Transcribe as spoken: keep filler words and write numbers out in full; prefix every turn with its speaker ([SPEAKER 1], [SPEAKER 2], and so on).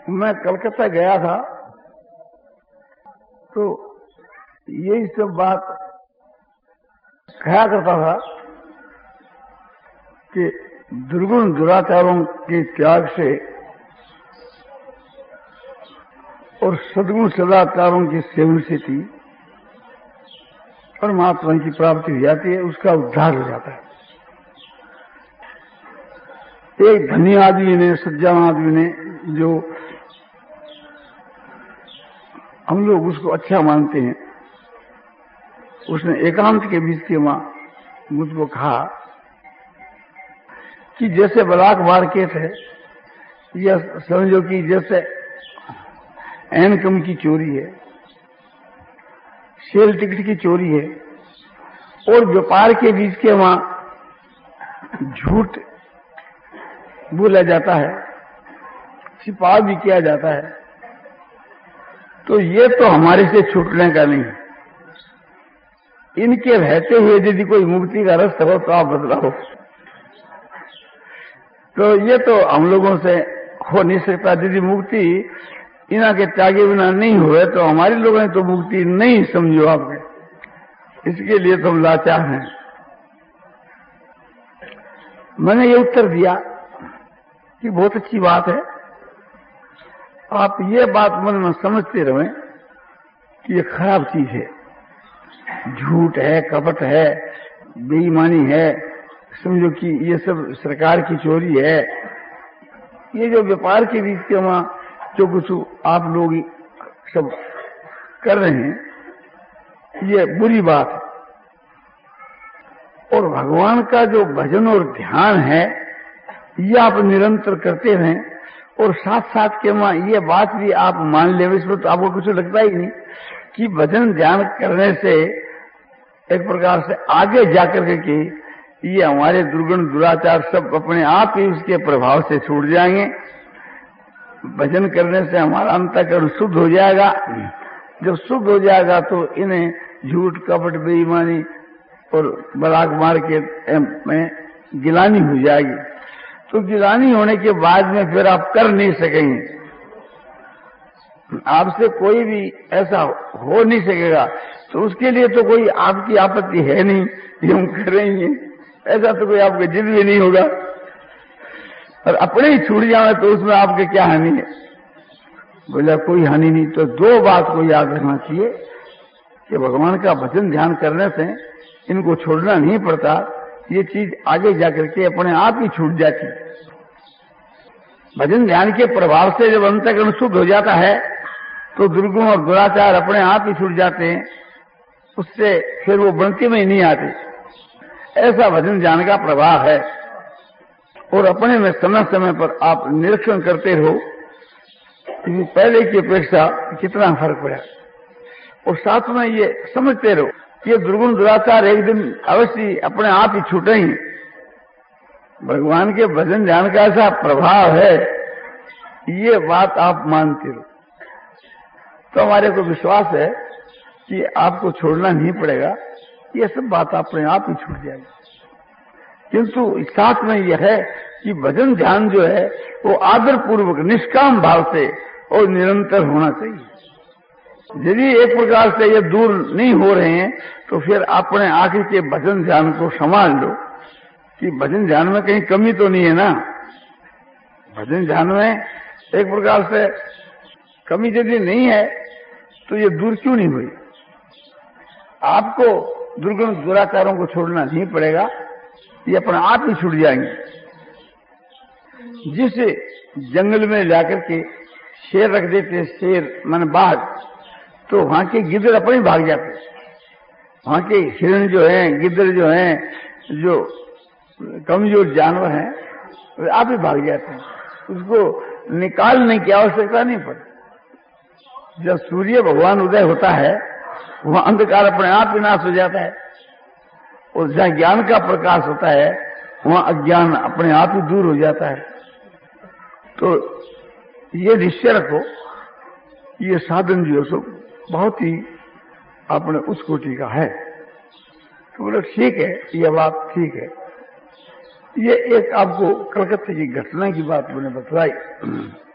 [SPEAKER 1] मैं कलकत्ता गया था तो यही सब बात कहा करता था कि दुर्गुण दुराचारों के त्याग से और सद्गुण सदाचारों के सेवन से थी परमात्मा की प्राप्ति हो जाती है, उसका उद्धार हो जाता है। एक धनी आदमी ने, सज्जन आदमी ने, जो हम लोग उसको अच्छा मानते हैं, उसने एकांत के बीच के वहां मुझको कहा कि जैसे ब्लैक मार्केट है या समझो कि जैसे इनकम की चोरी है, सेल टिकट की चोरी है, और व्यापार के बीच के वहां झूठ बोला जाता है, छिपाव भी किया जाता है, तो ये तो हमारे से छूटने का नहीं है। इनके रहते हुए यदि कोई मुक्ति का रास्ता हो तो आप बदलाओ। तो ये तो हम लोगों से हो नहीं सकता। यदि मुक्ति इना के त्यागे बिना नहीं हुए तो हमारे लोगों ने तो मुक्ति नहीं समझो आपने, इसके लिए तो हम लाचार हैं। मैंने ये उत्तर दिया कि बहुत अच्छी बात है, आप ये बात मन में समझते रहे कि ये खराब चीज है, झूठ है, कपट है, बेईमानी है, समझो कि ये सब सरकार की चोरी है, ये जो व्यापार के बीच के वहां जो कुछ आप लोग सब कर रहे हैं ये बुरी बात है। और भगवान का जो भजन और ध्यान है ये आप निरंतर करते रहें, और साथ साथ के वहां ये बात भी आप मान ले, इसमें तो आपको कुछ लगता ही नहीं कि भजन ध्यान करने से एक प्रकार से आगे जाकर के ये हमारे दुर्गुण दुराचार सब अपने आप ही उसके प्रभाव से छूट जाएंगे। भजन करने से हमारा अंतःकरण शुद्ध हो जाएगा। जब शुद्ध हो जाएगा तो इन्हें झूठ कपट बेईमानी और ब्लैक मार्केट में गिलानी हो जाएगी। तो गिलानी होने के बाद में फिर आप कर नहीं सकेंगे, आपसे कोई भी ऐसा हो नहीं सकेगा। तो उसके लिए तो कोई आपकी आपत्ति है नहीं, ये हम करेंगे, ऐसा तो कोई आपका जिद भी नहीं होगा। और अपने ही छूट जाए तो उसमें आपके क्या हानि है? बोला कोई हानि नहीं। तो दो बात को याद रखना चाहिए कि भगवान का भजन ध्यान करने से इनको छोड़ना नहीं पड़ता, ये चीज आगे जाकर के अपने आप ही छूट जाती है। भजन ध्यान के प्रभाव से जब अंतःकरण शुद्ध हो जाता है तो दुर्गुण और दुराचार अपने आप ही छूट जाते हैं, उससे फिर वो बनती में ही नहीं आती। ऐसा भजन ध्यान का प्रभाव है। और अपने में समय समय पर आप निरीक्षण करते रहो कि पहले की अपेक्षा कितना फर्क पड़ा, और साथ में ये समझते रहो कि ये दुर्गुण दुराचार एक दिन अवश्य अपने आप ही छूटेंगे। भगवान के भजन ध्यान का ऐसा प्रभाव है, ये बात आप मानते रहो तो हमारे को विश्वास है कि आपको छोड़ना नहीं पड़ेगा, ये सब बात अपने आप ही छूट जाएगी। किंतु साथ में यह है कि भजन ध्यान जो है वो आदर पूर्वक निष्काम भाव से और निरंतर होना चाहिए। यदि एक प्रकार से ये दूर नहीं हो रहे हैं तो फिर अपने आखिर के भजन ध्यान को संभाल लो कि भजन ध्यान में कहीं कमी तो नहीं है ना। भजन ध्यान में एक प्रकार से कमी यदि नहीं है तो ये दूर क्यों नहीं हुई? आपको दुर्गुण दुराचारों को छोड़ना नहीं पड़ेगा, ये अपने आप ही छूट जाएंगे। जिस जंगल में जाकर के शेर रख देते, शेर माने बाघ, तो वहां के गिद्ध अपने भाग जाते। वहां के हिरण जो हैं, गिद्ध जो हैं, जो कमजोर जानवर हैं, वे आप ही भाग जाते हैं, उसको निकालने की आवश्यकता नहीं पड़ती। जब सूर्य भगवान उदय होता है वहां अंधकार अपने आप विनाश हो जाता है, और जहां ज्ञान का प्रकाश होता है वहां अज्ञान अपने आप ही दूर हो जाता है। तो ये निश्चय रखो, ये साधन जो सो बहुत ही अपने उस कोटि का है। तो बोले ठीक है, ये बात ठीक है। ये एक आपको कलकत्ते की घटना की बात मैंने बतलाई।